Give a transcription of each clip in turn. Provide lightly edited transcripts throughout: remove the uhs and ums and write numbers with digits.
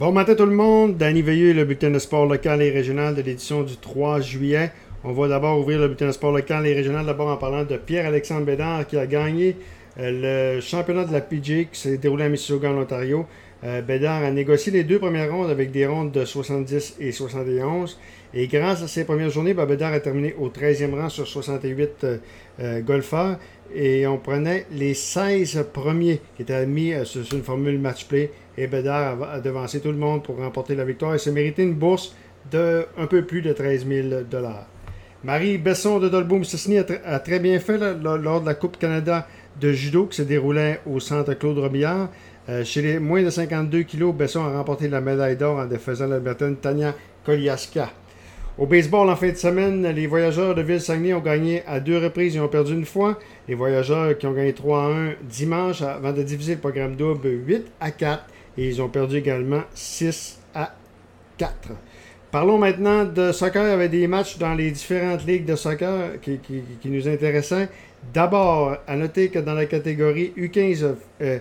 Bon matin tout le monde, Danny Veilleux, le bulletin de sport local et régional de l'édition du 3 juillet. On va d'abord ouvrir le bulletin de sport local et régional d'abord en parlant de Pierre-Alexandre Bédard qui a gagné le championnat de la PGA qui s'est déroulé à Mississauga en Ontario. Bédard a négocié les deux premières rondes avec des rondes de 70 et 71. Et grâce à ses premières journées, Bédard a terminé au 13e rang sur 68 golfeurs. Et on prenait les 16 premiers qui étaient admis sur une formule match-play. Et Bédard a devancé tout le monde pour remporter la victoire et se mériter une bourse de un peu plus de 13 000 dollars. Marie Besson de Dolbeau-Mistassini a très bien fait lors de la Coupe Canada de judo qui se déroulait au centre Claude Robillard. Chez les moins de 52 kilos, Besson a remporté la médaille d'or en défaisant l'Albertaine Tania Koliaska. Au baseball, en fin de semaine, les Voyageurs de Ville-Saguenay ont gagné à deux reprises et ont perdu une fois. Les Voyageurs qui ont gagné 3-1 dimanche avant de diviser le programme double 8-4 et ils ont perdu également 6-4. Parlons maintenant de soccer avec des matchs dans les différentes ligues de soccer qui nous intéressaient. D'abord, à noter que dans la catégorie U15,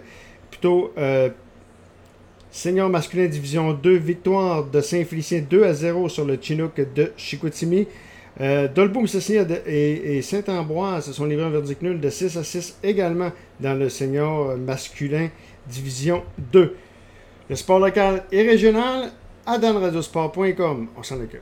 senior masculin division 2, victoire de Saint-Félicien 2-0 sur le Chinook de Chicoutimi. Dolbeau-Mistassini et Saint-Ambroise se sont livrés un verdict nul de 6-6 également dans le senior masculin division 2. Le sport local et régional à danradiosport.com. On s'en occupe.